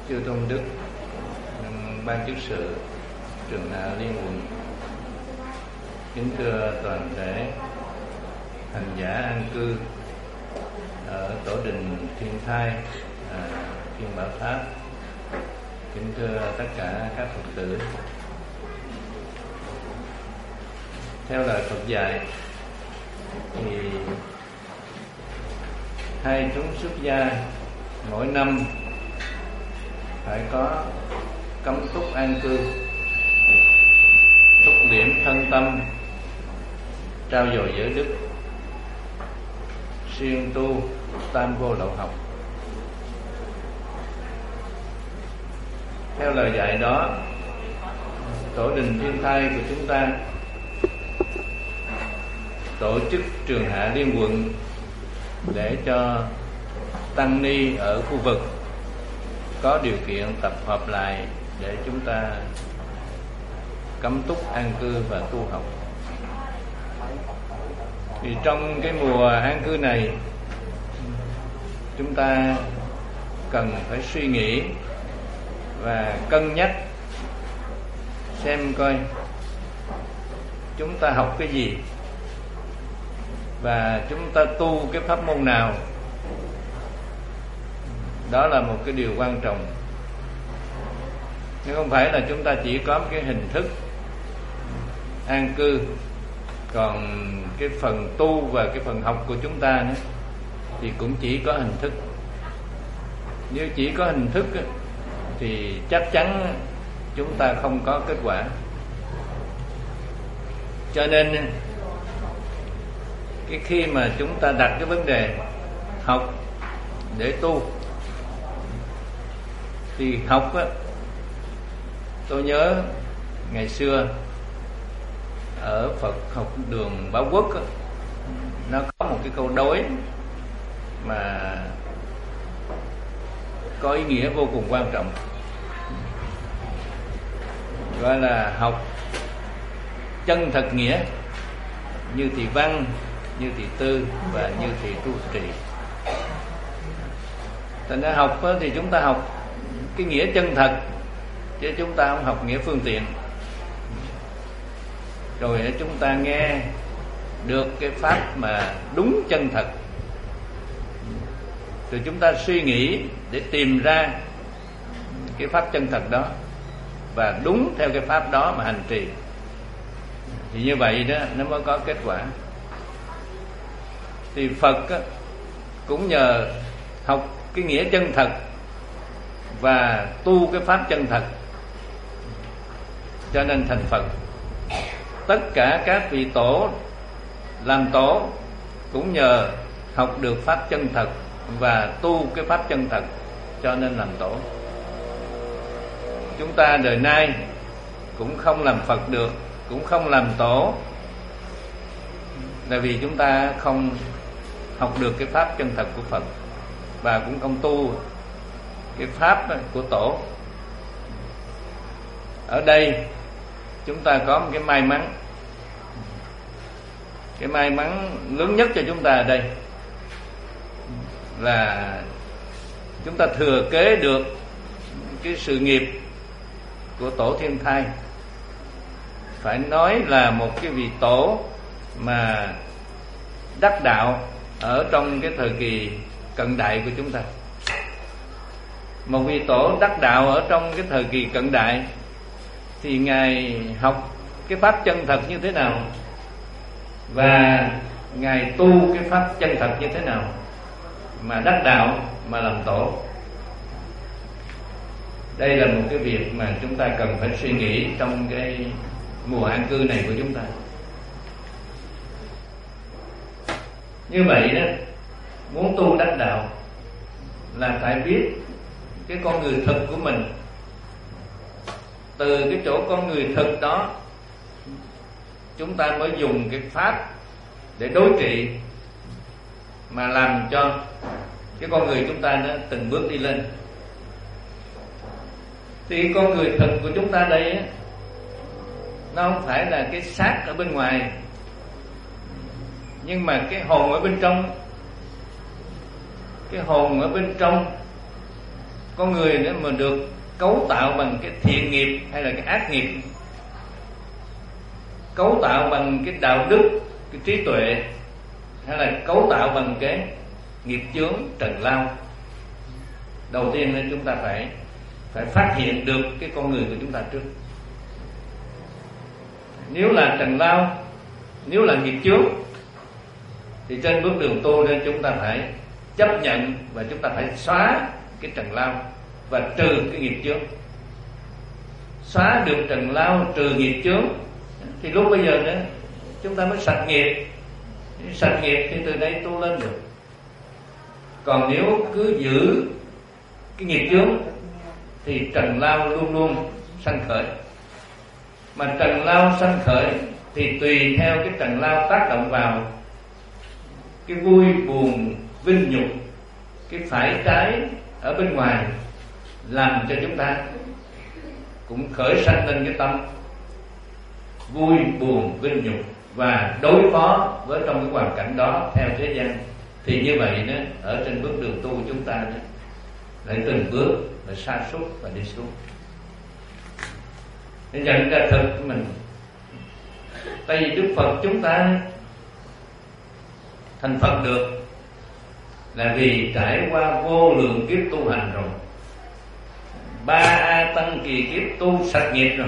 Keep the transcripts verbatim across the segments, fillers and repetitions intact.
Chư Tôn Đức, ban chức sự Trường Hạ Liên Quận, kính thưa toàn thể hành giả an cư ở tổ đình Thiên Thai, à, Thiên Bảo Tháp, kính thưa tất cả các Phật tử. Theo lời Phật dạy thì hai chúng xuất gia mỗi năm phải có cấm túc an cư, túc liễm thân tâm, trao dồi giới đức, siêng tu tam vô lậu học. Theo lời dạy đó, tổ đình Thiên Thai của chúng ta tổ chức Trường Hạ Liên Quận để cho tăng ni ở khu vực có điều kiện tập hợp lại để chúng ta cấm túc an cư và tu học. Thì trong cái mùa an cư này, chúng ta cần phải suy nghĩ và cân nhắc xem coi chúng ta học cái gì và chúng ta tu cái pháp môn nào. Đó là một cái điều quan trọng. Nhưng không phải là chúng ta chỉ có một cái hình thức an cư, còn cái phần tu và cái phần học của chúng ta nữa thì cũng chỉ có hình thức. Nếu chỉ có hình thức thì chắc chắn chúng ta không có kết quả. Cho nên cái khi mà chúng ta đặt cái vấn đề học để tu thì học á, tôi nhớ ngày xưa ở Phật học đường Bảo Quốc á, nó có một cái câu đối mà có ý nghĩa vô cùng quan trọng, gọi là học chân thật nghĩa, như thị văn, như thị tư và như thị tu trì. Thành ra học thì chúng ta học cái nghĩa chân thật, chứ chúng ta không học nghĩa phương tiện. Rồi chúng ta nghe được cái pháp mà đúng chân thật, rồi chúng ta suy nghĩ để tìm ra cái pháp chân thật đó và đúng theo cái pháp đó mà hành trì. Thì như vậy đó nó mới có kết quả. Thì Phật á, cũng nhờ học cái nghĩa chân thật và tu cái pháp chân thật cho nên thành Phật. Tất cả các vị tổ làm tổ cũng nhờ học được pháp chân thật và tu cái pháp chân thật cho nên làm tổ. Chúng ta đời nay cũng không làm Phật được, cũng không làm tổ, là vì chúng ta không học được cái pháp chân thật của Phật và cũng không tu cái pháp của tổ. Ở đây chúng ta có một cái may mắn, cái may mắn lớn nhất cho chúng ta ở đây là chúng ta thừa kế được cái sự nghiệp của tổ Thiên Thai. Phải nói là một cái vị tổ mà đắc đạo ở trong cái thời kỳ cận đại của chúng ta. Một vị tổ đắc đạo ở trong cái thời kỳ cận đại thì Ngài học cái pháp chân thật như thế nào và Ngài tu cái pháp chân thật như thế nào mà đắc đạo mà làm tổ. Đây là một cái việc mà chúng ta cần phải suy nghĩ trong cái mùa an cư này của chúng ta. Như vậy đó, muốn tu đắc đạo là phải biết cái con người thực của mình. Từ cái chỗ con người thực đó, chúng ta mới dùng cái pháp để đối trị mà làm cho cái con người chúng ta nó từng bước đi lên. Thì con người thực của chúng ta đây á, nó không phải là cái xác ở bên ngoài, nhưng mà cái hồn ở bên trong. Cái hồn ở bên trong con người nữa mà được cấu tạo bằng cái thiện nghiệp hay là cái ác nghiệp, cấu tạo bằng cái đạo đức, cái trí tuệ, hay là cấu tạo bằng cái nghiệp chướng trần lao. Đầu tiên nên chúng ta phải phải phát hiện được cái con người của chúng ta trước. Nếu là trần lao, nếu là nghiệp chướng, thì trên bước đường tu nên chúng ta phải chấp nhận và chúng ta phải xóa cái trần lao và trừ cái nghiệp chướng. Xóa được trần lao, trừ nghiệp chướng, thì lúc bây giờ nữa chúng ta mới sạch nghiệp. Sạch nghiệp thì từ đây tu lên được. Còn nếu cứ giữ cái nghiệp chướng thì trần lao luôn luôn sanh khởi. Mà trần lao sanh khởi thì tùy theo cái trần lao tác động vào, cái vui buồn vinh nhục, cái phải trái ở bên ngoài, làm cho chúng ta cũng khởi sanh lên cái tâm vui buồn vinh nhục và đối phó với trong cái hoàn cảnh đó theo thế gian. Thì như vậy đó, ở trên bước đường tu của chúng ta đó, lại từng bước là sa sút và đi xuống. Nên nhận ra thực của mình. Tại vì Đức Phật chúng ta thành Phật được là vì trải qua vô lượng kiếp tu hành rồi, ba a tăng kỳ kiếp tu sạch nghiệp rồi,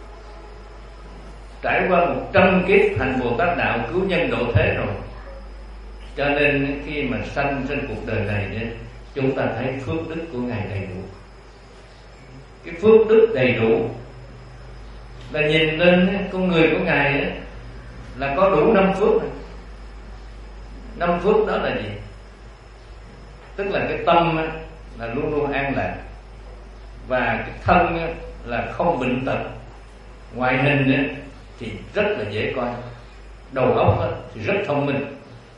trải qua một trăm kiếp hành Bồ Tát đạo cứu nhân độ thế rồi. Cho nên khi mà sanh trên cuộc đời này đó, chúng ta thấy phước đức của Ngài đầy đủ. Cái phước đức đầy đủ là nhìn lên con người của Ngài đó, là có đủ năm phước. Năm phước đó là gì? Tức là cái tâm là luôn luôn an lạc, và cái thân là không bệnh tật, ngoại hình thì rất là dễ coi, đầu óc thì rất thông minh,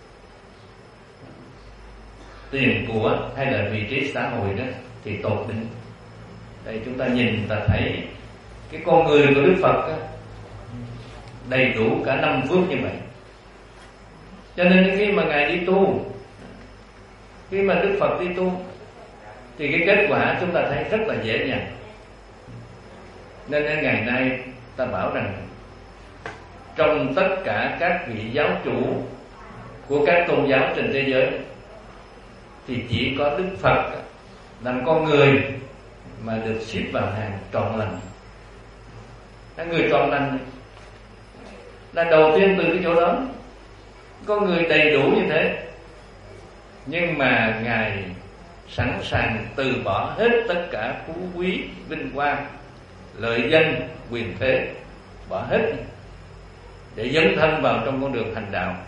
tiền của hay là vị trí xã hội đó thì tột đỉnh. Đây chúng ta nhìn ta thấy cái con người của Đức Phật đó, đầy đủ cả năm phước như vậy. Cho nên khi mà Ngài đi tu, khi mà Đức Phật đi tu thì cái kết quả chúng ta thấy rất là dễ dàng. Nên đến ngày nay ta bảo rằng trong tất cả các vị giáo chủ của các tôn giáo trên thế giới thì chỉ có Đức Phật làm con người mà được xếp vào hàng trọn lành. Người trọn lành là đầu tiên từ cái chỗ đó. Con người đầy đủ như thế, nhưng mà Ngài sẵn sàng từ bỏ hết tất cả phú quý vinh quang, lợi danh quyền thế, bỏ hết để dấn thân vào trong con đường hành đạo.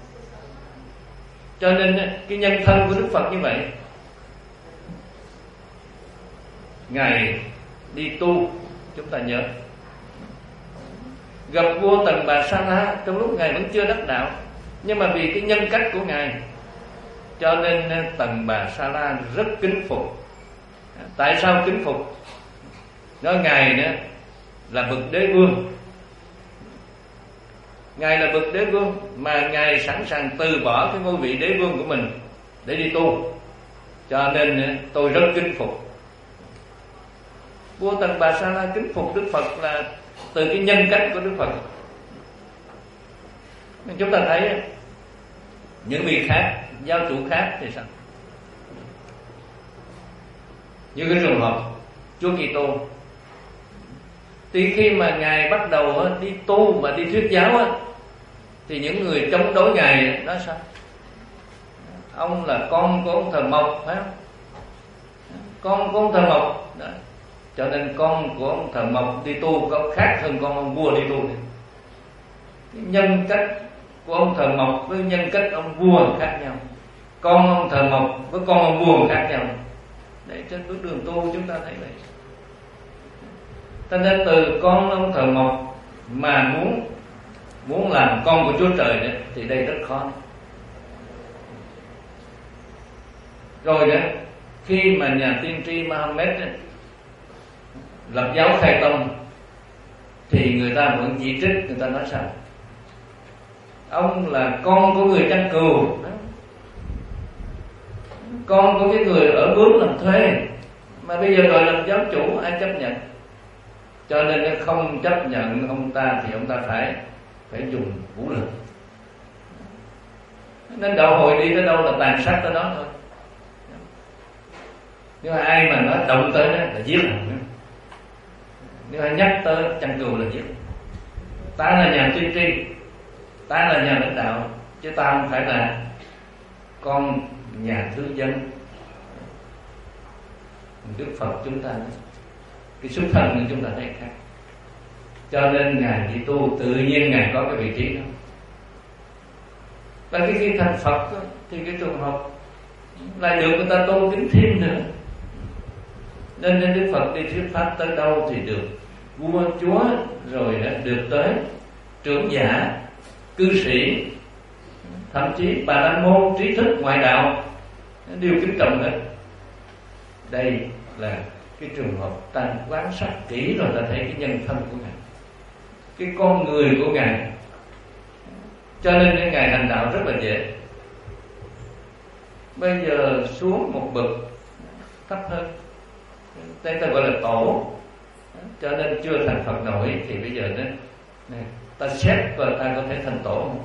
Cho nên cái nhân thân của Đức Phật như vậy. Ngài đi tu, chúng ta nhớ, gặp vua Tần Bà Sa La trong lúc Ngài vẫn chưa đắc đạo, nhưng mà vì cái nhân cách của Ngài cho nên Tần Bà Sa La rất kính phục. Tại sao kính phục? Nói Ngài nữa là bậc đế vương. Ngài là bậc đế vương mà Ngài sẵn sàng từ bỏ cái ngôi vị đế vương của mình để đi tu, cho nên tôi rất kính phục. Vua Tần Bà Sa La kính phục Đức Phật là từ cái nhân cách của Đức Phật. Nên chúng ta thấy những vị khác, giáo chủ khác thì sao? Như cái trường hợp Chúa Kitô, thì khi mà Ngài bắt đầu đi tu và đi thuyết giáo thì những người chống đối Ngài nói sao? Ông là con của ông Thờ Mộc, phải không? Con của ông Thờ Mộc đó. Cho nên con của ông Thờ Mộc đi tu có khác hơn con ông vua đi tu. Cái nhân cách của ông Thờ Mộc với nhân cách ông vua khác nhau, con ông Thờ Mộc với con ông vua khác nhau. Để trên bước đường tu chúng ta thấy vậy. Cho nên từ con ông Thờ Mộc mà muốn muốn làm con của Chúa Trời đó, thì đây rất khó. Rồi đó, khi mà nhà tiên tri Mahomet đó, lập giáo khai tông thì người ta vẫn chỉ trích, người ta nói sao? Ông là con của người chăn cừu, con của cái người ở bướm làm thuê, Mà bây giờ gọi là giáo chủ ai chấp nhận? Cho nên không chấp nhận ông ta thì ông ta phải phải dùng vũ lực. Nên đạo hội đi tới đâu là tàn sát tới đó thôi. Nếu ai mà nói động tới đó là giết. Nếu ai nhắc tới chăn cừu là giết. Ta là nhà tiên tri, ta là nhà lãnh đạo, chứ ta không phải là con nhà thứ dân. Đức Phật chúng ta cái xuất thân của chúng ta thấy khác. Cho nên Ngài đi tu tự nhiên Ngài có cái vị trí đó. Và cái khi thành Phật đó, thì cái trường hợp lại được người ta tôn kính thêm nữa. Nên nên Đức Phật đi thuyết pháp tới đâu thì được vua chúa, rồi được tới trưởng giả, cư sĩ, thậm chí bà la môn, trí thức ngoại đạo đều kính trọng hết. Đây là cái trường hợp ta quan sát kỹ rồi ta thấy cái nhân thân của Ngài, cái con người của Ngài. Cho nên cái Ngài hành đạo rất là dễ. Bây giờ xuống một bậc thấp hơn, đây ta gọi là tổ, cho nên chưa thành Phật nổi. Thì bây giờ đó này, ta xét và ta có thể thành tổ không?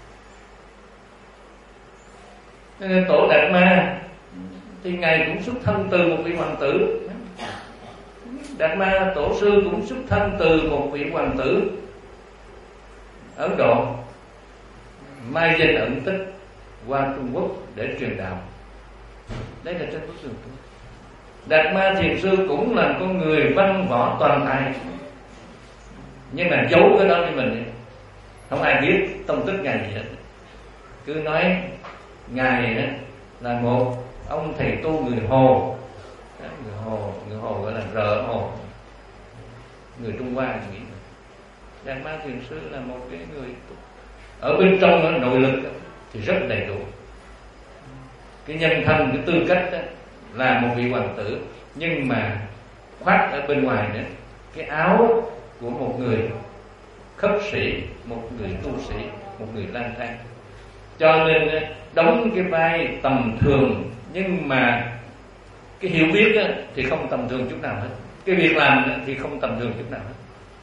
Nên tổ Đạt Ma thì Ngài cũng xuất thân từ một vị hoàng tử. Đạt Ma tổ sư cũng xuất thân từ một vị hoàng tử Ấn Độ, mai danh ẩn tích qua Trung Quốc để truyền đạo. Đấy là trên bức tường. Đạt Ma thiền sư cũng là con người văn võ toàn tài, nhưng mà giấu cái đó cho mình, không ai biết tông tích Ngài gì hết. Cứ nói Ngài là một ông thầy tu người Hồ, người Hồ, người Hồ gọi là rợ Hồ, người Trung Hoa nghĩ. Đạt Ma thiền sư là một cái người ở bên trong đó, nội lực thì rất đầy đủ. Cái nhân thân, cái tư cách đó, là một vị hoàng tử, nhưng mà khoác ở bên ngoài nữa cái áo của một người khất sĩ, một người tu sĩ, một người lang thang. Cho nên đóng cái vai tầm thường, nhưng mà cái hiểu biết đó, thì không tầm thường chút nào hết. Cái việc làm đó, thì không tầm thường chút nào hết.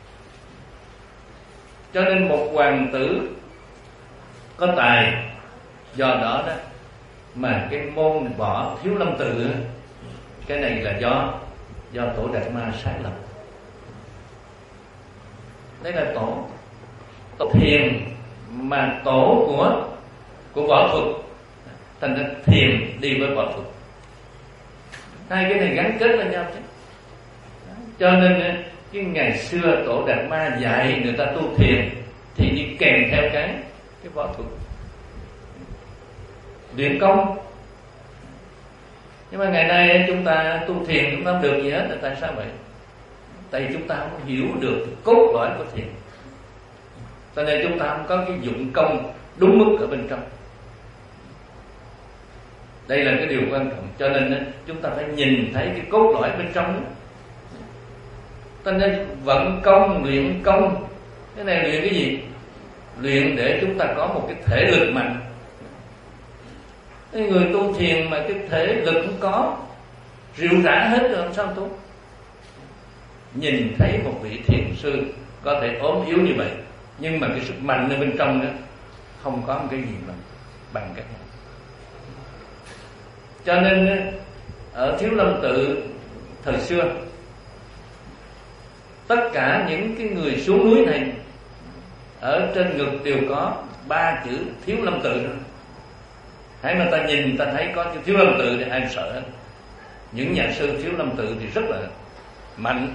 Cho nên một hoàng tử có tài, do đó đó mà cái môn võ Thiếu Lâm Tự, cái này là do do tổ Đạt Ma sáng lập. Đây là tổ tổ thiền, mà tổ của của võ thuật, thành ra thiền đi với võ thuật, hai cái này gắn kết với nhau chứ. Cho nên cái ngày xưa tổ Đạt Ma dạy người ta tu thiền thì đi kèm theo cái cái võ thuật, luyện công. Nhưng mà ngày nay chúng ta tu thiền chúng ta không được gì hết. Là tại sao vậy? Tại vì chúng ta không hiểu được cốt lõi của thiền, cho nên chúng ta không có cái dụng công đúng mức ở bên trong. Đây là cái điều quan trọng. Cho nên chúng ta phải nhìn thấy cái cốt lõi bên trong đó. Cho nên vận công, luyện công, cái này luyện cái gì? Luyện để chúng ta có một cái thể lực mạnh. Cái người tu thiền mà cái thể lực không có, rượu rã hết rồi làm sao tu? Nhìn thấy một vị thiền sư có thể ốm yếu như vậy, nhưng mà cái sức mạnh ở bên trong đó không có một cái gì mà bằng cái này. Cho nên ở Thiếu Lâm Tự thời xưa, tất cả những cái người xuống núi này ở trên ngực đều có ba chữ Thiếu Lâm Tự đó. Hãy mà ta nhìn ta thấy có chữ Thiếu Lâm Tự thì ai sợ hết. Những nhà sư Thiếu Lâm Tự thì rất là mạnh.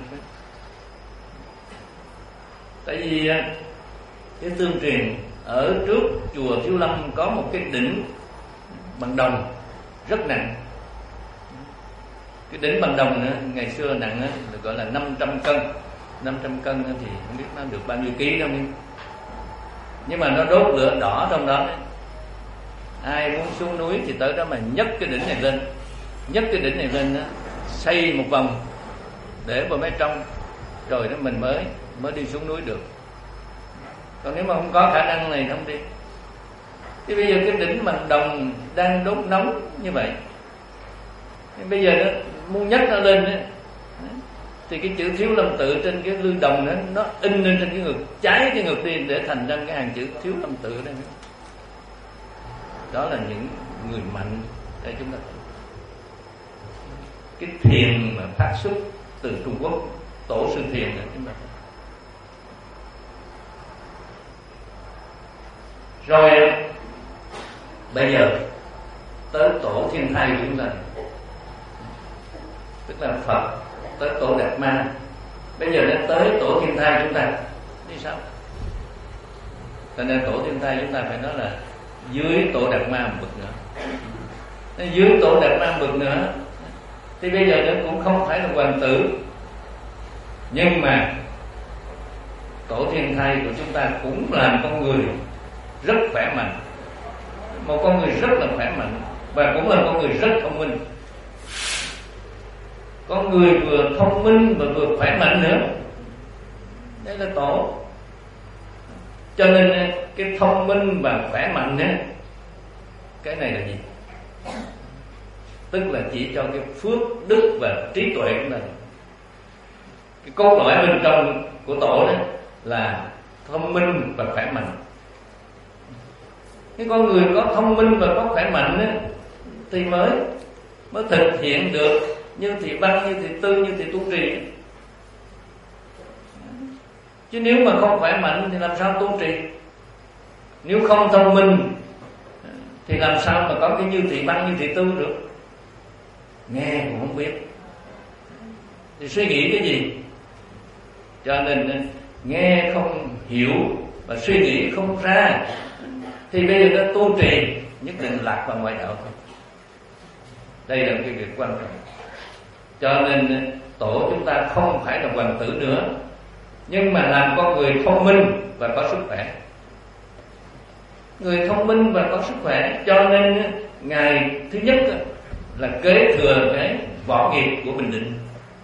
Tại vì cái tương truyền ở trước chùa Thiếu Lâm có một cái đỉnh bằng đồng rất nặng. Cái đỉnh bằng đồng nữa, ngày xưa nặng được gọi là năm trăm cân. năm trăm cân thì không biết nó được bao nhiêu ký đâu. Nhưng mà nó đốt lửa đỏ trong đó. Ai muốn xuống núi thì tới đó mà nhấc cái đỉnh này lên, nhấc cái đỉnh này lên đó, xây một vòng để vào bên trong, rồi đó mình mới mới đi xuống núi được. Còn nếu mà không có khả năng này không đi. Thì bây giờ cái đỉnh bằng đồng đang đốt nóng như vậy, bây giờ đó muốn nhắc nó lên ấy, thì cái chữ Thiếu Lâm Tự trên cái lư đồng đó, nó in lên trên cái ngực, trái cái ngực đi để thành ra cái hàng chữ Thiếu Lâm Tự đây. Đó là những người mạnh để chúng ta cái thiền mà phát xuất từ Trung Quốc, tổ sư thiền này chúng ta. Rồi bây giờ tới tổ Thiên Thai của chúng ta, tức là Phật, tới tổ Đạt Ma. Bây giờ đến tới tổ Thiên Thai chúng ta đi sao? Cho nên tổ Thiên Thai chúng ta phải nói là dưới tổ Đạt Ma một bậc nữa. Nên dưới tổ Đạt Ma một bậc nữa thì bây giờ nó cũng không phải là hoàng tử, nhưng mà tổ Thiên Thai của chúng ta cũng là con người rất khỏe mạnh, một con người rất là khỏe mạnh, và cũng là con người rất thông minh. Con người vừa thông minh và vừa khỏe mạnh nữa, đây là tổ. Cho nên cái thông minh và khỏe mạnh đó, cái này là gì? Tức là chỉ cho cái phước đức và trí tuệ của mình. Cái cốt lõi bên trong của tổ đó là thông minh và khỏe mạnh. Cái con người có thông minh và có khỏe mạnh đó, thì mới mới thực hiện được như thị Văn, như thị Tư, như thị Tu Trì. Chứ nếu mà không khỏe mạnh thì làm sao tu trì? Nếu không thông minh thì làm sao mà có cái như thị Văn, như thị Tư được? Nghe cũng không biết thì suy nghĩ cái gì? Cho nên nghe không hiểu và suy nghĩ không ra thì bây giờ nó tu trì nhất định lạc vào ngoại đạo thôi. Đây là cái việc quan trọng. Cho nên tổ chúng ta không phải là hoàng tử nữa, nhưng mà làm con người thông minh và có sức khỏe. Người thông minh và có sức khỏe, cho nên ngài thứ nhất là kế thừa cái võ nghiệp của Bình Định.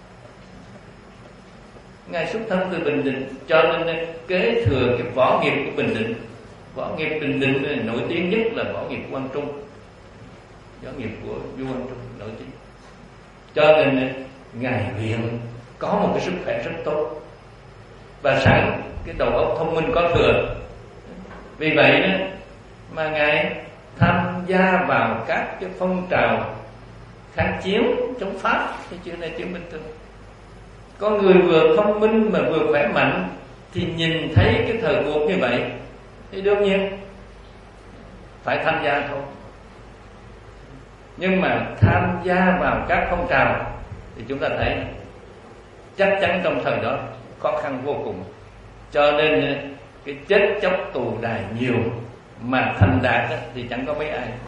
Ngài xuất thân từ Bình Định, cho nên kế thừa cái võ nghiệp của Bình Định. Võ nghiệp Bình Định nổi tiếng nhất là võ nghiệp Quang Trung, võ nghiệp của vua Quang Trung nổi tiếng. Cho nên ngài luyện có một cái sức khỏe rất tốt, và sẵn cái đầu óc thông minh có thừa. Vì vậy đó mà ngài tham gia vào các cái phong trào kháng chiến chống Pháp, cái chuyện này chuyện bình thường. Con người vừa thông minh mà vừa khỏe mạnh thì nhìn thấy cái thời cuộc như vậy thì đương nhiên phải tham gia thôi. Nhưng mà tham gia vào các phong trào thì chúng ta thấy chắc chắn trong thời đó khó khăn vô cùng. Cho nên cái chết chóc tù đài nhiều mà thành đạt thì chẳng có mấy ai.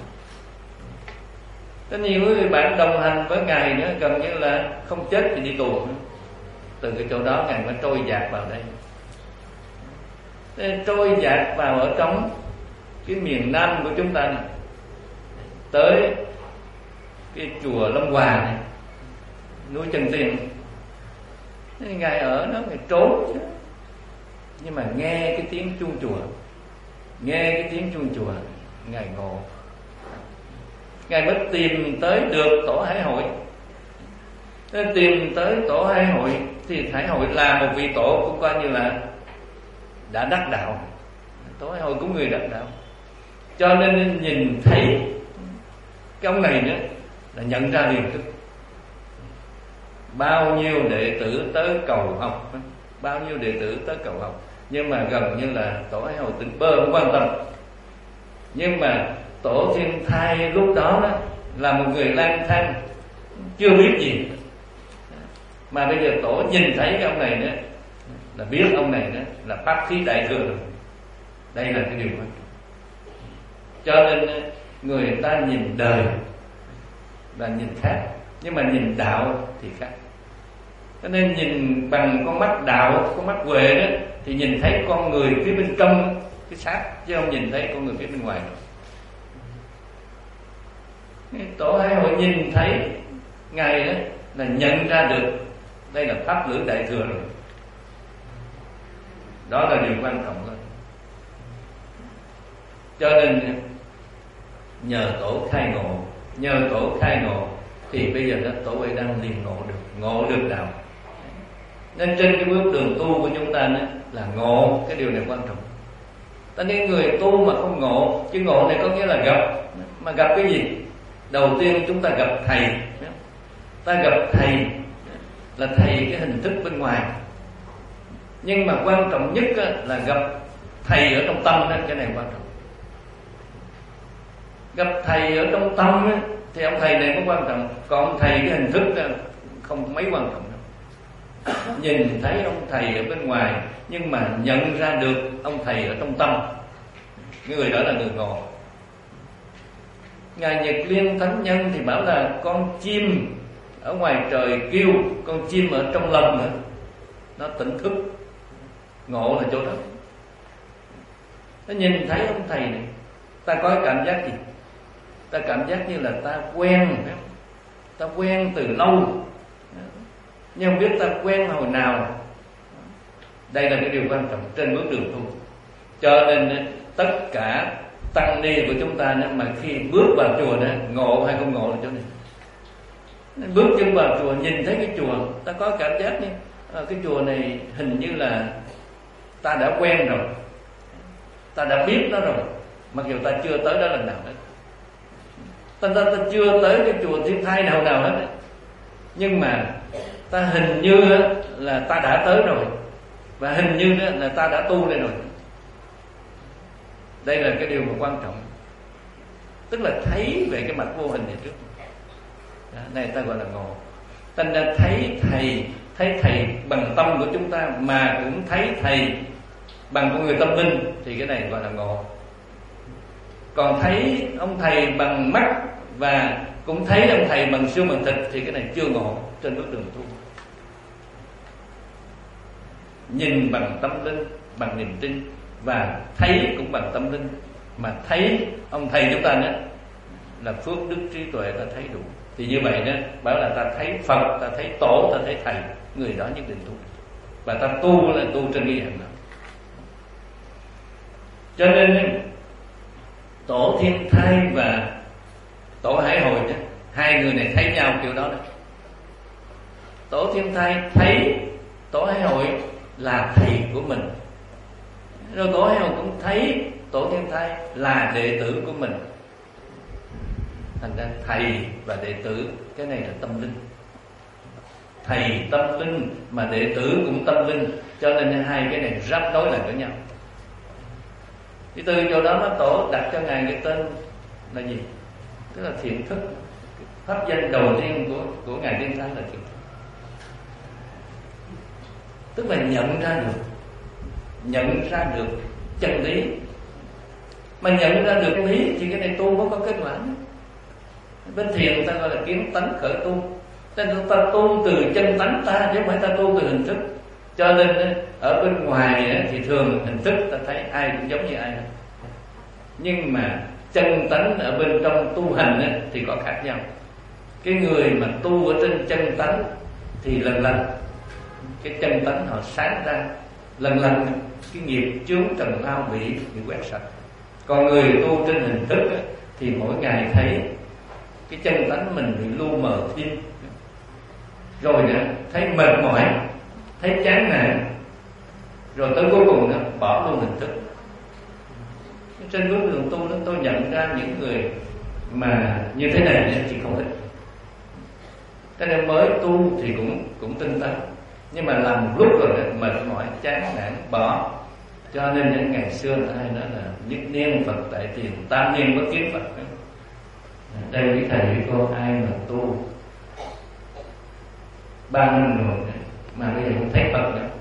Có nhiều người bạn đồng hành với ngài nữa, gần như là không chết thì đi tù. Từ cái chỗ đó ngài mới trôi dạt vào đây. Thế trôi dạt vào ở trong cái miền Nam của chúng ta này, tới cái chùa Long Hòa này, núi Trần Tiền. Thế ngài ở đó ngài trốn chứ. Nhưng mà nghe cái tiếng chuông chùa, nghe cái tiếng chuông chùa, ngài ngộ. Ngài mới tìm tới được tổ Hải Hội. Nên tìm tới tổ Hải Hội thì Hải Hội là một vị tổ cũng coi như là đã đắc đạo. Tổ Hải Hội cũng người đắc đạo. Cho nên nhìn thấy cái ông này nữa là nhận ra liền tức. Bao nhiêu đệ tử tới cầu học, bao nhiêu đệ tử tới cầu học, nhưng mà gần như là tổ Hải Hội tỉnh bơ không quan tâm. Nhưng mà tổ Thiên Thai lúc đó, đó là một người lang thang chưa biết gì, mà bây giờ tổ nhìn thấy cái ông này nữa là biết ông này nữa là pháp khí đại thừa rồi. Đây là cái điều quan trọng. Cho nên người ta nhìn đời là nhìn khác, nhưng mà nhìn đạo thì khác. Cho nên nhìn bằng con mắt đạo, con mắt huệ đó, thì nhìn thấy con người phía bên trong cái xác, chứ không nhìn thấy con người phía bên ngoài. Tổ Hải Hội nhìn thấy ngài đó là nhận ra được đây là pháp lữ đại thừa rồi. Đó là điều quan trọng thôi. Cho nên nhờ tổ khai ngộ, nhờ tổ khai ngộ thì bây giờ đó tổ Huệ Đăng liền ngộ được, ngộ được đạo. Nên trên cái bước đường tu của chúng ta đó, là ngộ, cái điều này quan trọng. Ta nên người tu mà không ngộ, chứ ngộ này có nghĩa là gặp. Mà gặp cái gì? Đầu tiên chúng ta gặp thầy. Ta gặp thầy là thầy cái hình thức bên ngoài, nhưng mà quan trọng nhất là gặp thầy ở trong tâm đó, cái này quan trọng. Gặp thầy ở trong tâm thì ông thầy này mới quan trọng, còn ông thầy cái hình thức không mấy quan trọng đâu. Nhìn thấy ông thầy ở bên ngoài, nhưng mà nhận ra được ông thầy ở trong tâm, người đó là người ngộ. Ngài Nhật Liên Thánh Nhân thì bảo là con chim ở ngoài trời kêu, con chim ở trong lòng nữa nó tỉnh thức. Ngộ là chỗ đó. Nó nhìn thấy ông thầy này, ta có cái cảm giác gì? Ta cảm giác như là ta quen, ta quen từ lâu, nhưng không biết ta quen hồi nào. Đây là cái điều quan trọng trên bước đường tu. Cho nên tất cả tăng ni của chúng ta mà khi bước vào chùa đó, ngộ hay không ngộ là chỗ này. Nên bước chân vào chùa, nhìn thấy cái chùa, ta có cảm giác như à, cái chùa này hình như là ta đã quen rồi, ta đã biết nó rồi, mặc dù ta chưa tới đó lần nào hết. Ta, ta, ta chưa tới cái chùa Thiên Thai nào nào hết, nhưng mà ta hình như là ta đã tới rồi, và hình như là ta đã tu đây rồi. Đây là cái điều mà quan trọng, tức là thấy về cái mặt vô hình này trước. Đó, này ta gọi là ngộ. Thành ra thấy thầy, thấy thầy bằng tâm của chúng ta, mà cũng thấy thầy bằng con người tâm linh, thì cái này gọi là ngộ. Còn thấy ông thầy bằng mắt và cũng thấy ông thầy bằng xương bằng thịt, thì cái này chưa ngộ trên bước đường tu. Nhìn bằng tâm linh, bằng niềm tin, và thấy cũng bằng tâm linh. Mà thấy ông thầy chúng ta nữa là phước đức trí tuệ ta thấy đủ, thì như vậy đó bảo là ta thấy Phật, ta thấy tổ, ta thấy thầy, người đó nhất định tu. Và ta tu là tu trên cái dạng đó. Cho nên tổ Thiên Thai và tổ Hải Hội đó, hai người này thấy nhau kiểu đó đó. Tổ Thiên Thai thấy tổ Hải Hội là thầy của mình, rồi tổ Hải Hội cũng thấy tổ Thiên Thai là đệ tử của mình. Thành ra thầy và đệ tử, cái này là tâm linh. Thầy tâm linh mà đệ tử cũng tâm linh, cho nên hai cái này ráp nối lại với nhau. Thì từ chỗ đó nó tổ đặt cho ngài cái tên là gì? Tức là thiện thức. Pháp danh đầu tiên của của ngài Thiên Thai là thiện thức. Tức là nhận ra được, nhận ra được chân lý. Mà nhận ra được chân lý thì cái này tu mới có kết quả. Bên thiền ta gọi là kiến tánh khởi tu. Nên ta tu từ chân tánh ta, chứ không phải ta tu từ hình thức. Cho nên ở bên ngoài thì thường hình thức ta thấy ai cũng giống như ai hết. Nhưng mà chân tánh ở bên trong tu hành thì có khác nhau. Cái người mà tu ở trên chân tánh thì lần lần cái chân tánh họ sáng ra, lần lần cái nghiệp chướng trần lao bị bị quét sạch. Còn người tu trên hình thức thì mỗi ngày thấy cái chân tánh mình bị lu mờ thêm, rồi nữa thấy mệt mỏi, thấy chán nản, rồi tới cuối cùng nữa bỏ luôn hình thức. Trên bước đường tu đó, tôi nhận ra những người mà như thế này thì không ít. Cái này mới tu thì cũng cũng tinh tấn, nhưng mà làm một lúc rồi đó, mệt mỏi, chán nản, bỏ. Cho nên những ngày xưa là ai nói là nhất niên Phật tại tiền, tam niên bất kiến Phật. Đây quý thầy quý cô ai mà tu ba năm rồi mà bây giờ cũng thấy Phật nữa.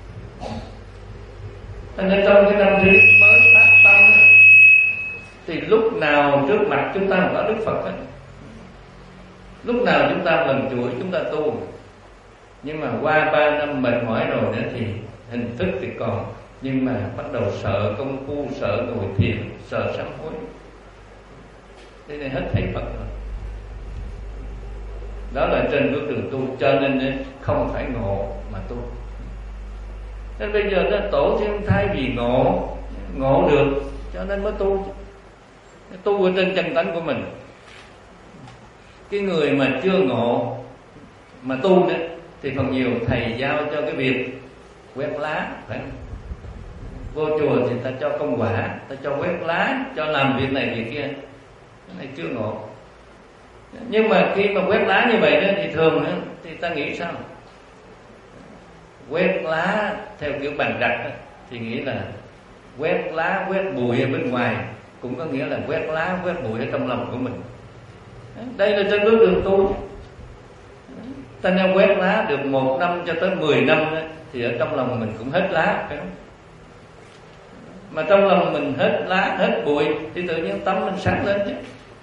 Cho nên trong cái năm thứ mới phát tâm thì lúc nào trước mặt chúng ta cũng có Đức Phật hết. Lúc nào chúng ta lần chuỗi chúng ta tu. Nhưng mà qua ba năm mệt mỏi rồi nữa thì hình thức thì còn, nhưng mà bắt đầu sợ công phu, sợ ngồi thiền, sợ sám hối. Thế này hết thấy Phật rồi. Đó là trên bước đường tu. Cho nên không phải ngộ mà tu. Nên bây giờ đó, tổ Thiên Thai vì ngộ, ngộ được cho nên mới tu. Tu ở trên chân tánh của mình. cái người mà chưa ngộ mà tu đó thì phần nhiều thầy giao cho cái việc quét lá, phải không? Vô chùa thì ta cho công quả, ta cho quét lá, cho làm việc này việc kia, cái này chưa ngộ. Nhưng mà khi mà quét lá như vậy đó thì thường đó, thì ta nghĩ sao? Quét lá theo kiểu bàn đặt đó, thì nghĩ là quét lá, quét bụi ở bên ngoài, cũng có nghĩa là quét lá, quét bụi ở trong lòng của mình. Đây là trên bước đường tu. Ta nên quét lá được một năm cho tới mười năm đó, thì ở trong lòng mình cũng hết lá, phải không? Mà trong lòng mình hết lá, hết bụi thì tự nhiên tâm mình sáng lên chứ.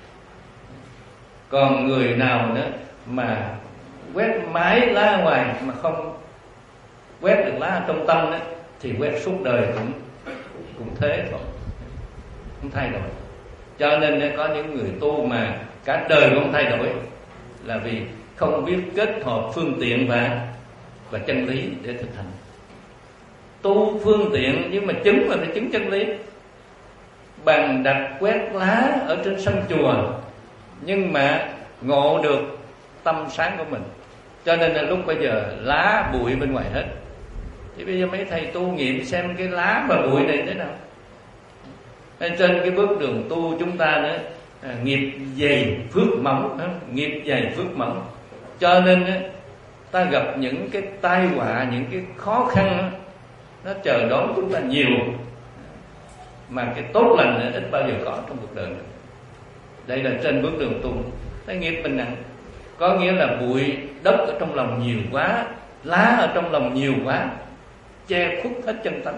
Còn người nào nữa mà quét mái lá ngoài mà không quét được lá trong tâm đó, thì quét suốt đời cũng cũng thế thôi, không thay đổi. Cho nên có những người tu mà cả đời không thay đổi là vì không biết kết hợp phương tiện và và chân lý để thực hành. Tu phương tiện nhưng mà chứng là phải chứng chân lý. Bàn đặt quét lá ở trên sân chùa, nhưng mà ngộ được tâm sáng của mình. Cho nên là lúc bây giờ lá bụi bên ngoài hết. Thì bây giờ mấy thầy tu nghiệm xem cái lá và bụi này thế nào. Trên cái bước đường tu chúng ta nữa, à, nghiệp dày phước mỏng, đó, nghiệp dày phước mỏng. Cho nên đó, ta gặp những cái tai họa, những cái khó khăn đó, nó chờ đón chúng ta nhiều, mà cái tốt lành này ít bao giờ có trong cuộc đời này. Đây là trên bước đường tu, cái nghiệp mình nặng, có nghĩa là bụi đất ở trong lòng nhiều quá, lá ở trong lòng nhiều quá, che khuất hết chân tánh.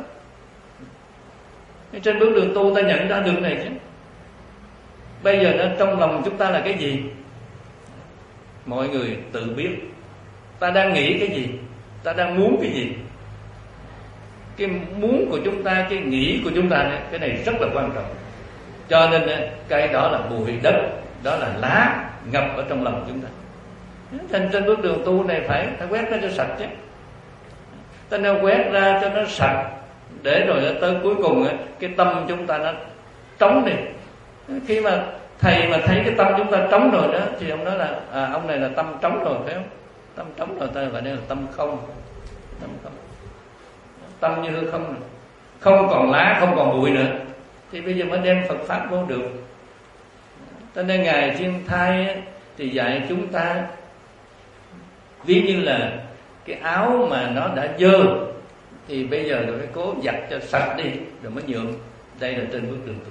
Trên bước đường tu ta nhận ra được này chứ. Bây giờ nó trong lòng chúng ta là cái gì? Mọi người tự biết. Ta đang nghĩ cái gì? Ta đang muốn cái gì? Cái muốn của chúng ta, cái nghĩ của chúng ta này, cái này rất là quan trọng. Cho nên cái đó là bụi đất, đó là lá ngập ở trong lòng chúng ta. Thành trên bước đường tu này phải, phải quét ra cho sạch chứ. Ta nên quét ra cho nó sạch, để rồi tới cuối cùng cái tâm chúng ta nó trống đi. Khi mà thầy mà thấy cái tâm chúng ta trống rồi đó, thì ông nói là à, ông này là tâm trống rồi, phải không? Tâm trống rồi, ta gọi đây là tâm không. Tâm không, tâm như hư không rồi. Không còn lá, không còn bụi nữa, thì bây giờ mới đem Phật pháp vô được. Cho nên Ngài Thiên Thai thì dạy chúng ta, ví như là cái áo mà nó đã dơ thì bây giờ rồi phải cố giặt cho sạch đi rồi mới nhuộm. Đây là trên bước đường tu.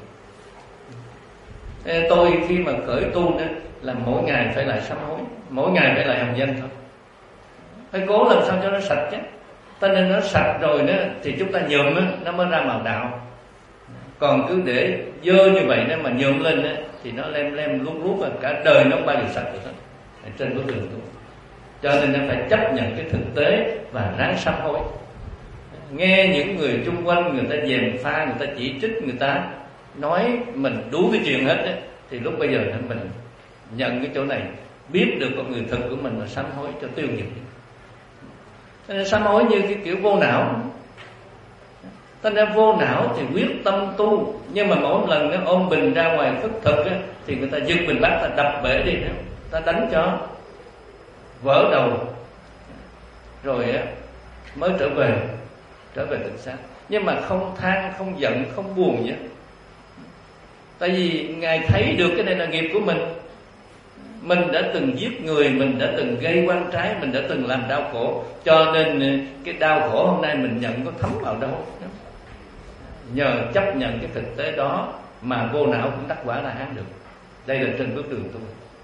Tôi khi mà khởi tu đó là mỗi ngày phải lại sám hối, mỗi ngày phải lại hồng danh thôi. Phải cố làm sao cho nó sạch chứ. Cho nên nó sạch rồi đó thì chúng ta nhuộm đó, nó mới ra màu đạo. Còn cứ để dơ như vậy đó mà nhuộm lên đó, thì nó lem lem luốc luốc và cả đời nó không bao giờ sạch được hết. Trên bước đường tu. Cho nên nó phải chấp nhận cái thực tế và ráng sám hối. Nghe những người chung quanh người ta dèm pha, người ta chỉ trích, người ta nói mình đủ cái chuyện hết ấy, thì lúc bây giờ mình nhận cái chỗ này, biết được con người thực của mình và sám hối cho tiêu nghiệp. Cho nên sám hối như cái kiểu vô não. Cho nên vô não thì quyết tâm tu, nhưng mà mỗi lần nó ôm bình ra ngoài phất thực ấy, thì người ta giật bình bát, ta đập bể đi, ta đánh cho vỡ đầu, rồi mới trở về trở về thực xác. Nhưng mà không than, không giận, không buồn gì hết. Tại vì Ngài thấy được cái này là nghiệp của mình. Mình đã từng giết người, mình đã từng gây oan trái, mình đã từng làm đau khổ. Cho nên cái đau khổ hôm nay mình nhận có thấm vào đâu. Nhờ chấp nhận cái thực tế đó mà vô não cũng đắc quả La Hán được. Đây là trên bước đường tu.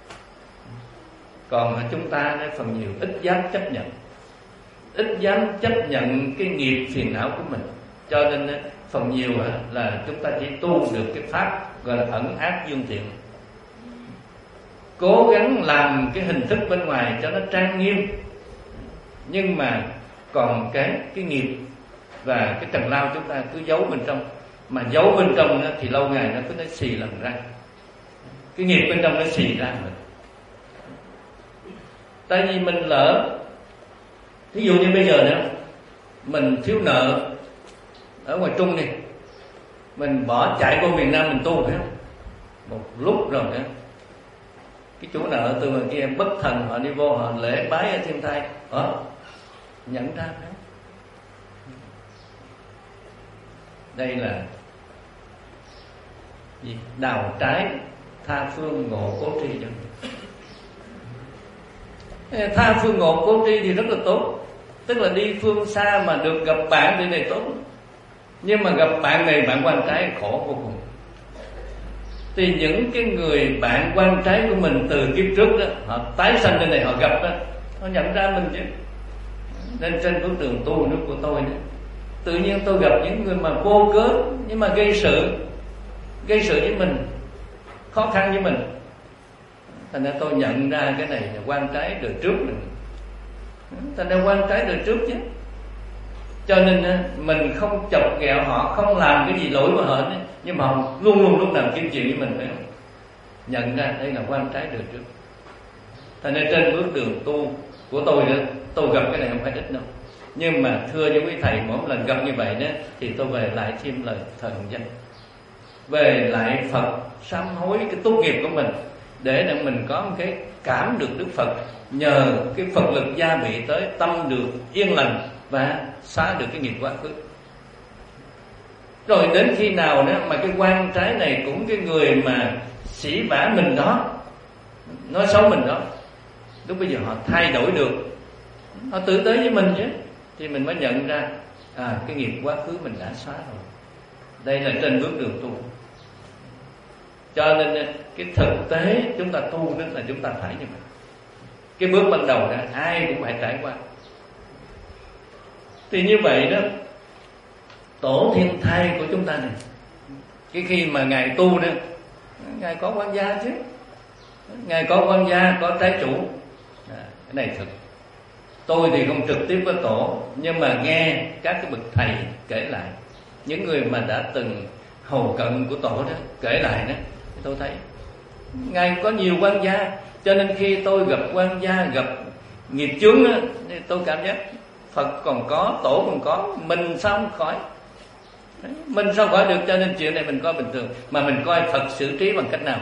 Còn chúng ta phần nhiều ít dám chấp nhận, ít dám chấp nhận cái nghiệp phiền não của mình. Cho nên phần nhiều là chúng ta chỉ tu được cái pháp gọi là ẩn ác dương thiện, cố gắng làm cái hình thức bên ngoài cho nó trang nghiêm, nhưng mà còn cái cái nghiệp và cái trần lao chúng ta cứ giấu bên trong. Mà giấu bên trong thì lâu ngày nó cứ nó xì lần ra, cái nghiệp bên trong nó xì ra mình. Tại vì mình lỡ, ví dụ như bây giờ nữa mình thiếu nợ ở ngoài Trung đi, mình bỏ chạy qua miền Nam mình tu, phải không? Một lúc rồi nữa cái chỗ nào ở từ ngoài kia bất thần họ đi vô họ lễ bái ở thiên thai, đó nhận ra đó. Đây là gì? Đào trái tha phương ngộ cố tri cho. Tha phương ngộ cố tri thì rất là tốt, tức là đi phương xa mà được gặp bạn thì này tốt. Nhưng mà gặp bạn này bạn quan trái khổ vô cùng. Thì những cái người bạn quan trái của mình từ kiếp trước đó, họ tái sanh trên này họ gặp đó, họ nhận ra mình chứ. Nên trên bước đường tu nước của tôi đó, tự nhiên tôi gặp những người mà vô cớ nhưng mà gây sự, gây sự với mình, khó khăn với mình. Thành ra tôi nhận ra cái này là quan trái đời trước mình. Thành ra quan trái đời trước chứ. Cho nên mình không chọc ghẹo họ, không làm cái gì lỗi của họ, nhưng mà họ luôn luôn lúc nào kiếm chuyện với mình, phải không? Nhận ra đây là quan trái đời trước. Thành ra trên bước đường tu của tôi đó, tôi gặp cái này không phải ít đâu. Nhưng mà thưa với quý thầy, mỗi lần gặp như vậy đó thì tôi về lại thêm lời thần danh, về lại Phật, sám hối cái tốt nghiệp của mình, để để mình có một cái cảm được Đức Phật, nhờ cái Phật lực gia bị tới tâm được yên lành và xóa được cái nghiệp quá khứ. Rồi đến khi nào đó mà cái quan trái này cũng cái người mà sỉ vả mình đó, nói xấu mình đó, lúc bây giờ họ thay đổi được, họ tự tới với mình chứ, thì mình mới nhận ra à, cái nghiệp quá khứ mình đã xóa rồi. Đây là trên bước đường tu. Cho nên cái thực tế chúng ta tu đó là chúng ta phải như vậy. Cái bước ban đầu đó ai cũng phải trải qua. Thì như vậy đó, tổ thiên thai của chúng ta này, cái khi mà ngài tu đó, ngài có quan gia chứ, ngài có quan gia, có trái chủ. À, cái này thực. Tôi thì không trực tiếp với tổ, nhưng mà nghe các cái bậc thầy kể lại, những người mà đã từng hầu cận của tổ đó kể lại đó, tôi thấy ngài có nhiều quan gia. Cho nên khi tôi gặp quan gia, gặp nghiệp chướng đó, tôi cảm giác Phật còn có, tổ còn có, mình sao không khỏi? Mình sao khỏi được? Cho nên chuyện này mình coi bình thường, mà mình coi Phật xử trí bằng cách nào.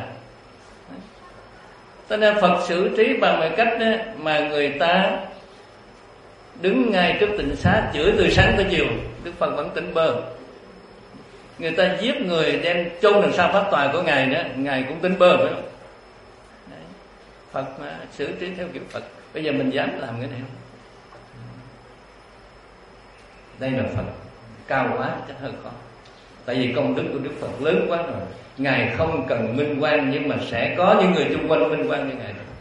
Cho nên Phật xử trí bằng mọi cách đó, mà người ta đứng ngay trước tịnh xá chửi từ sáng tới chiều, Đức Phật vẫn tỉnh bơ. Người ta giết người đem chôn đằng sau pháp tòa của ngài nữa, ngài cũng tỉnh bơ, phải không? Đấy. Phật mà xử trí theo kiểu Phật. Bây giờ mình dám làm cái này không? Đây là Phật cao quá chắc hơi khó. Tại vì công đức của Đức Phật lớn quá rồi. Ngài không cần minh quang, nhưng mà sẽ có những người xung quanh minh quang như ngài rồi.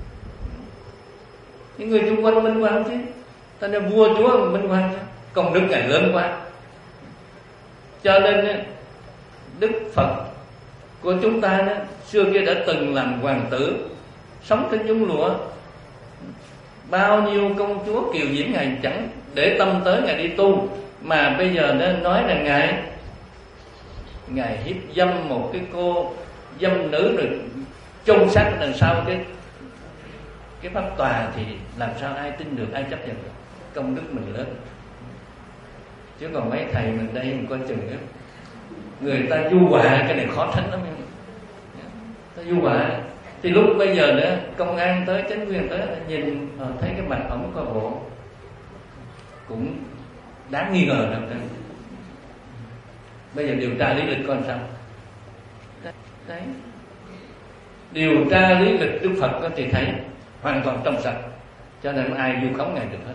Những người xung quanh minh quang chứ. Ta nên vua chúa minh quang chứ. Công đức ngài lớn quá. Cho nên Đức Phật của chúng ta đó, xưa kia đã từng làm hoàng tử, sống trên nhung lụa. Bao nhiêu công chúa kiều diễm ngài chẳng để tâm tới, ngài đi tu. Mà bây giờ nó nói là ngài ngài hiếp dâm một cái cô dâm nữ rồi chôn xác đằng sau cái cái pháp tòa, thì làm sao ai tin được, ai chấp nhận được? Công đức mình lớn. Chứ còn mấy thầy mình đây mình coi chừng đó, người ta du họa cái này khó tránh lắm. Ta du họa thì lúc bây giờ nữa công an tới, chính quyền tới, nhìn thấy cái mặt ổng coi bộ cũng đáng nghi ngờ lắm. Bây giờ điều tra lý lịch coi sao. Đấy, điều tra lý lịch Đức Phật có thì thấy hoàn toàn trong sạch. Cho nên ai vu khống ngài được hết,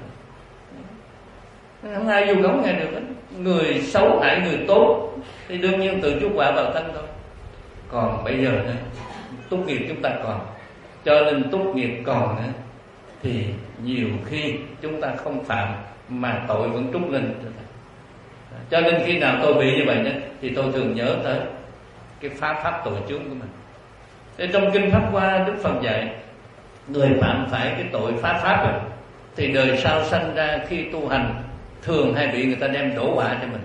không ai vu khống ngài được hết. Người xấu hại người tốt thì đương nhiên tự chuốc quả vào thân thôi. Còn bây giờ này, tốt nghiệp chúng ta còn, cho nên tốt nghiệp còn nữa, thì nhiều khi chúng ta không phạm mà tội vẫn trút lên. Cho nên khi nào tôi bị như vậy đó, thì tôi thường nhớ tới cái pháp pháp tội chướng của mình. Thế trong kinh Pháp Hoa, Đức Phật dạy người phạm phải cái tội phá pháp rồi, thì đời sau sanh ra khi tu hành thường hay bị người ta đem đổ họa cho mình.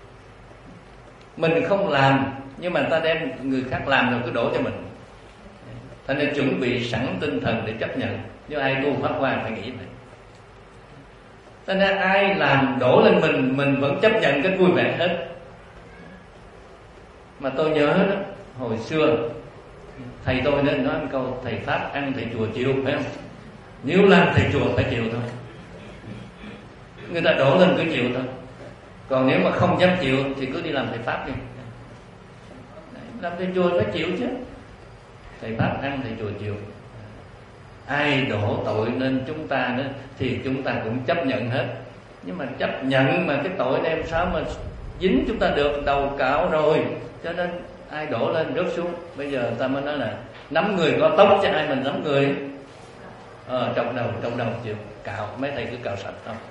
Mình không làm, nhưng mà người ta đem người khác làm rồi cứ đổ cho mình. Thành nên chuẩn bị sẵn tinh thần để chấp nhận. Nhưng ai tu Pháp Hoa phải nghĩ vậy. Thành nên ai làm đổ lên mình, mình vẫn chấp nhận cái vui vẻ hết. Mà tôi nhớ đó, hồi xưa Thầy tôi nên nói một câu: thầy Pháp ăn thầy chùa chịu, phải không? Nếu làm thầy chùa phải chịu thôi. Người ta đổ lên cứ chịu thôi. Còn nếu mà không dám chịu thì cứ đi làm thầy Pháp đi. Làm thầy chùa phải chịu chứ. Thầy Pháp ăn thầy chùa chịu. Ai đổ tội lên chúng ta nữa thì chúng ta cũng chấp nhận hết. Nhưng mà chấp nhận mà cái tội này sao mà dính chúng ta được, đầu cạo rồi. Cho nên ai đổ lên rớt xuống. Bây giờ ta mới nói là nắm người có tóc chứ ai mình nắm người. Ờ, trong đầu, trong đầu chịu cạo. Mấy thầy cứ cạo sạch không.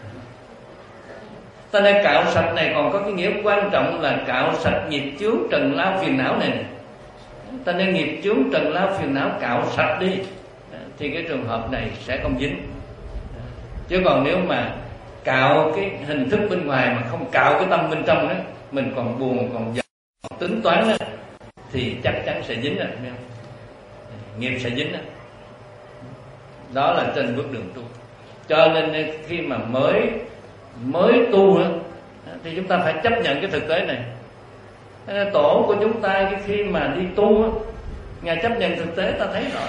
Ta nên cạo sạch này còn có cái nghĩa quan trọng là cạo sạch nghiệp chướng trần lao phiền não này. Ta nên nghiệp chướng trần lao phiền não cạo sạch đi, thì cái trường hợp này sẽ không dính. Chứ còn nếu mà cạo cái hình thức bên ngoài mà không cạo cái tâm bên trong đó, mình còn buồn, còn giận, còn tính toán đó, thì chắc chắn sẽ dính rồi, nghiệp sẽ dính đó. Đó là trên bước đường tu. Cho nên khi mà mới mới tu đó, thì chúng ta phải chấp nhận cái thực tế này. Tổ của chúng ta cái khi mà đi tu đó, Ngài chấp nhận thực tế ta thấy rồi.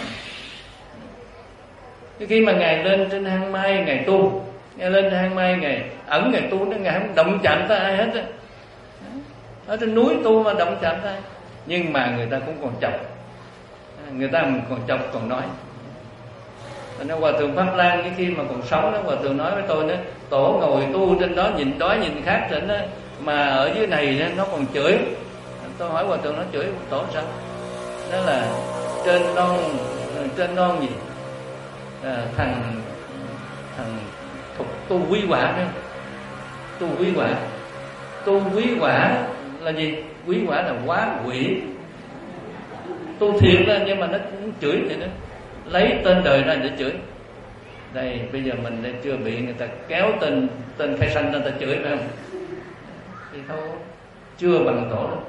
Cái khi mà Ngài lên trên hang mai Ngài tu, Ngài lên trên hang mai Ngài ẩn Ngài tu đó, Ngài không động chạm tới ai hết á. Ở trên núi tu mà động chạm tới ai. Nhưng mà người ta cũng còn chọc, người ta còn chọc còn nói. Nên Hòa Thượng Pháp Lan cái khi mà còn sống đó, Hòa Thượng nói với tôi nữa: tổ ngồi tu trên đó nhìn đó nhìn khác trên đó, mà ở dưới này nó còn chửi. Tôi hỏi Hòa Thượng nó chửi tổ sao? Đó là trên non trên non gì à, thằng thằng thuộc tu quý quả đó. Tu quý quả, tu quý quả là gì? Quý quả là quá quỷ. Tu thiệt đó, nhưng mà nó cũng chửi vậy đó, lấy tên đời ra để chửi. Đây bây giờ mình đây chưa bị người ta kéo tên tên khai sanh người ta chửi phải không? Thì thôi chưa bằng tổ đâu.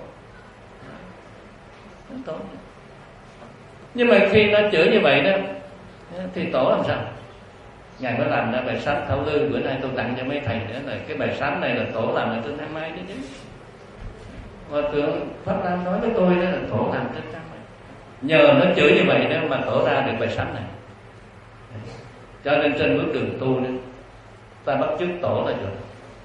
Tổ. Nhưng mà khi nó chửi như vậy đó thì tổ làm sao? Ngài mới làm ra bài sám Thảo Lư. Bữa nay tôi tặng cho mấy thầy nữa là cái bài sám này là tổ làm ở trên hang mai đấy chứ. Hòa Thượng Pháp Lan nói với tôi đó là tổ làm trên hang mai. Nhờ nó chửi như vậy đó mà tổ ra được bài sám này. Cho nên trên bước đường tu đó, ta bắt chước tổ là được.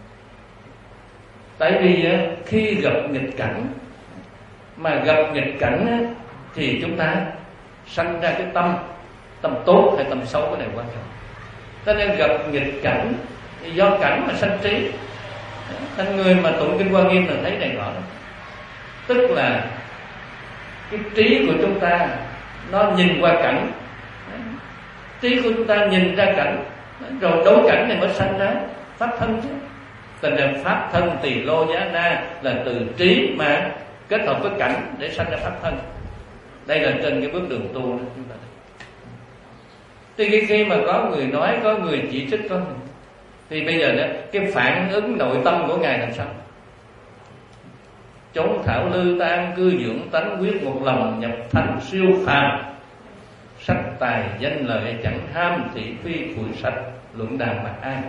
Tại vì khi gặp nghịch cảnh, mà gặp nghịch cảnh thì chúng ta sanh ra cái tâm, tâm tốt hay tâm xấu, cái này quan trọng. Cho nên gặp nghịch cảnh thì do cảnh mà sanh trí. Thành người mà tụng kinh Hoa Nghiêm là thấy này rõ lắm. Tức là cái trí của chúng ta nó nhìn qua cảnh, trí của chúng ta nhìn ra cảnh, rồi đối cảnh này mới sanh ra pháp thân chứ. Thành ra pháp thân tỳ lô giá na là từ trí mà kết hợp với cảnh để sanh ra pháp thân. Đây là trên cái bước đường tu đó chúng ta. Thì khi mà có người nói, có người chỉ trích, có thì bây giờ đó, cái phản ứng nội tâm của Ngài làm sao? Chống Thảo Lư tan cư dưỡng tánh quyết một lòng nhập thánh siêu phàm. Sắc tài danh lợi chẳng ham thị phi phủi sạch luận đàm mặt ai.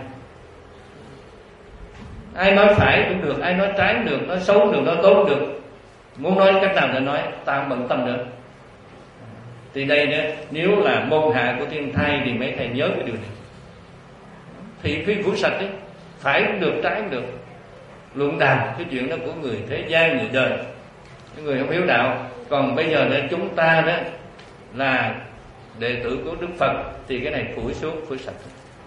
Ai nói phải cũng được, ai nói trái cũng được, nói xấu cũng được, nói tốt cũng được. Muốn nói cách nào để nói, ta không bận tâm nữa. Thì đây đó, nếu là môn hạ của thiên thai thì mấy thầy nhớ cái điều này. Thị phi phủi sạch ấy, phải cũng được, trái cũng được. Luận đàm cái chuyện đó của người thế gian, người đời, người không hiểu đạo. Còn bây giờ để chúng ta đó là đệ tử của Đức Phật thì cái này phủi xuống, phủi sạch.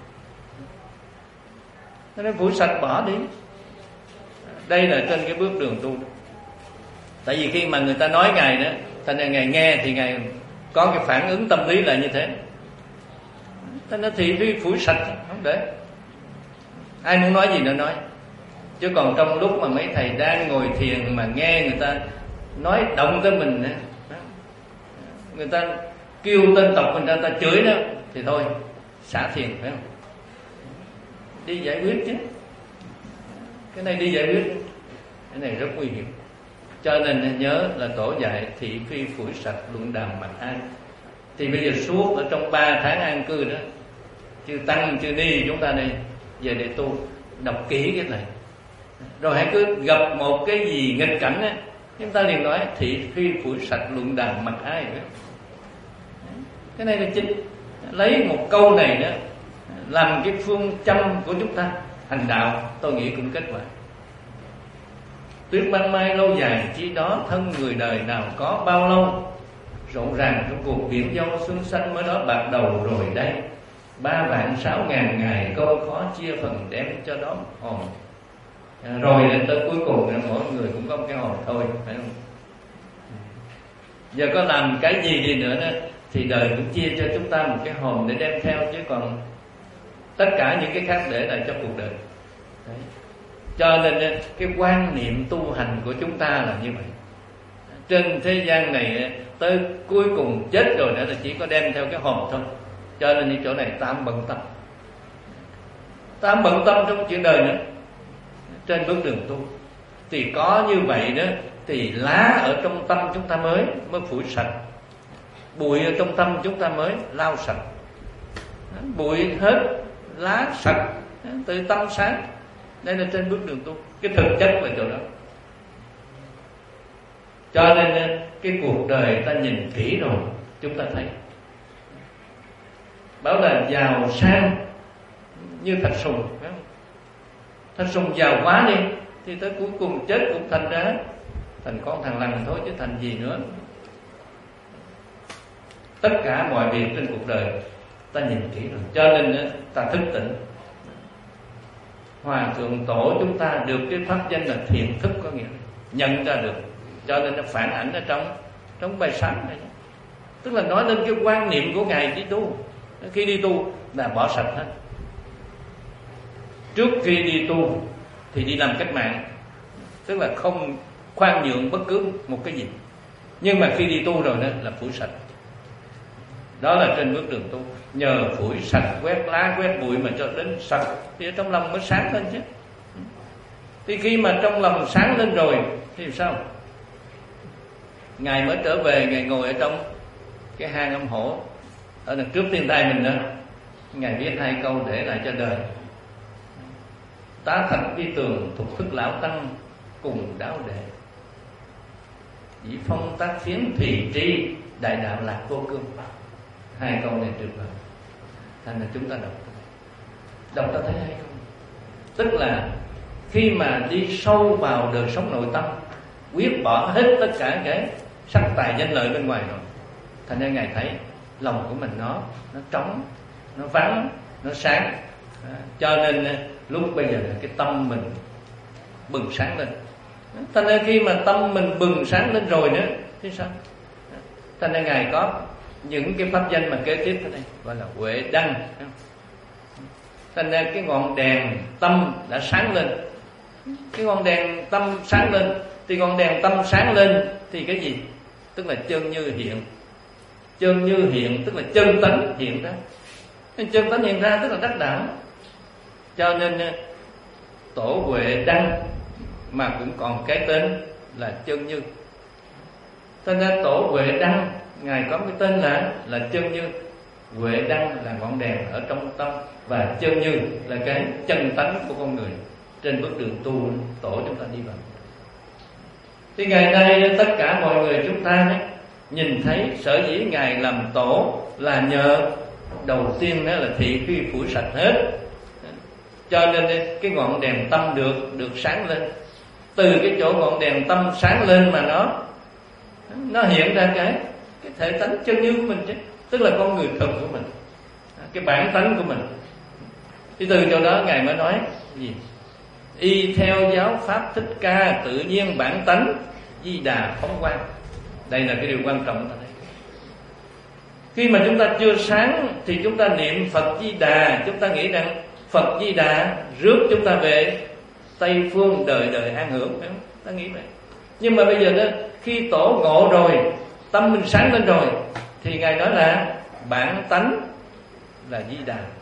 Nó nói phủi sạch bỏ đi. Đây là trên cái bước đường tu. Tại vì khi mà người ta nói Ngài đó, thành ra Ngài nghe thì Ngài có cái phản ứng tâm lý là như thế. Thế nó thì đi phủi sạch, không để. Ai muốn nói gì nữa nói. Chứ còn trong lúc mà mấy thầy đang ngồi thiền mà nghe người ta nói động tới mình đó, người ta kêu tên tộc mình ra, người ta chửi đó, thì thôi xả thiền, phải không? Đi giải quyết chứ. Cái này đi giải quyết, cái này rất nguy hiểm. Cho nên nhớ là tổ dạy thị phi phủi sạch luận đàm mặt ai. Thì bây giờ suốt ở trong ba tháng an cư đó, chư tăng chư ni chúng ta đây về để tu, đọc kỹ cái này. Rồi hãy cứ gặp một cái gì nghịch cảnh á, chúng ta liền nói thị phi phủi sạch luận đàn mặt ai nữa. Cái này là chính, lấy một câu này đó làm cái phương châm của chúng ta hành đạo, tôi nghĩ cũng kết quả. Tuyết ban mai lâu dài chi đó, thân người đời nào có bao lâu. Rộn ràng trong cuộc biển dâu, xuân xanh mới đó bạc đầu rồi đây. Ba vạn sáu ngàn ngày câu khó chia phần đem cho đó hồn. Rồi đến tới cuối cùng là mỗi người cũng có một cái hồn thôi, phải không? Giờ có làm cái gì đi nữa đó thì đời cũng chia cho chúng ta một cái hồn để đem theo, chứ còn tất cả những cái khác để lại cho cuộc đời. Đấy. Cho nên cái quan niệm tu hành của chúng ta là như vậy. Trên thế gian này tới cuối cùng chết rồi nữa là chỉ có đem theo cái hồn thôi. Cho nên cái chỗ này ta không bận tâm, ta không bận tâm trong chuyện đời nữa. Trên bước đường tu thì có như vậy đó, thì lá ở trong tâm chúng ta mới mới phủi sạch, bụi ở trong tâm chúng ta mới lau sạch. Bụi hết, lá sạch, từ tâm sáng. Đây là trên bước đường tu, cái thực chất là chỗ đó. Cho nên cái cuộc đời ta nhìn kỹ rồi chúng ta thấy, bảo là giàu sang như Thạch Sùng, phải không? Thạch Sùng giàu quá đi thì tới cuối cùng chết cũng thành ra thành con thằng lằn thôi, chứ thành gì nữa. Tất cả mọi việc trên cuộc đời ta nhìn kỹ rồi, cho nên ta thức tỉnh. Hòa thượng tổ chúng ta được cái pháp danh là thiện thức, có nghĩa là nhận ra được, cho nên nó phản ảnh ở trong trong bài sáng này. Tức là nói lên cái quan niệm của ngài đi tu. Khi đi tu là bỏ sạch hết. Trước khi đi tu thì đi làm cách mạng, tức là không khoan nhượng bất cứ một cái gì. Nhưng mà khi đi tu rồi đó là phủi sạch. Đó là trên bước đường tu. Nhờ phủi sạch, quét lá, quét bụi mà cho đến sạch thì ở trong lòng mới sáng lên chứ. Thì khi mà trong lòng sáng lên rồi thì sao? Ngài mới trở về, Ngài ngồi ở trong cái hang âm hổ ở đằng trước thiên thai mình đó. Ngài viết hai câu để lại cho đời: tá thạch đi tường, thục thức lão tăng cùng đáo đệ. Dĩ phong tác phiến thùy tri, đại đạo lạc vô cương. Hai câu này tuyệt vời. Thành là chúng ta đọc Đọc ta thấy hay không? Tức là khi mà đi sâu vào đời sống nội tâm, quyết bỏ hết tất cả cái sắc tài danh lợi bên ngoài rồi, thành ra Ngài thấy lòng của mình nó nó trống, nó vắng, nó sáng. À, cho nên lúc bây giờ là cái tâm mình bừng sáng lên. Thành ra khi mà tâm mình bừng sáng lên rồi nữa thì sao? Thành ra Ngài có những cái pháp danh mà kế tiếp ở đây gọi là huệ đăng. Thành ra cái ngọn đèn tâm đã sáng lên. Cái ngọn đèn tâm sáng lên thì ngọn đèn tâm sáng lên thì cái gì? Tức là chân như hiện. Chân như hiện tức là chân tánh hiện ra. Chân tánh hiện ra tức là đắc đạo. Cho nên tổ Huệ Đăng mà cũng còn cái tên là chân như. Thành ra tổ Huệ Đăng Ngài có cái tên là là chân như. Huệ Đăng là ngọn đèn ở trong tâm, và chân như là cái chân tánh của con người trên bước đường tu tổ chúng ta đi vào. Thì ngày nay tất cả mọi người chúng ta ấy, nhìn thấy sở dĩ Ngài làm tổ là nhờ đầu tiên đó là thị phi phủi sạch hết. Cho nên cái ngọn đèn tâm được được sáng lên. Từ cái chỗ ngọn đèn tâm sáng lên mà nó nó hiện ra cái cái thể tánh chân như của mình chứ, tức là con người thực của mình, cái bản tánh của mình. Thì từ chỗ đó Ngài mới nói gì? Y theo giáo pháp Thích Ca, tự nhiên bản tánh Di Đà phóng quang. Đây là cái điều quan trọng ở đây. Khi mà chúng ta chưa sáng thì chúng ta niệm Phật Di Đà, chúng ta nghĩ rằng Phật Di Đà rước chúng ta về Tây Phương đời đời an hưởng, phải không? Ta nghĩ vậy. Nhưng mà bây giờ đó, khi tổ ngộ rồi, tâm mình sáng lên rồi, thì Ngài nói là bản tánh là Di Đà.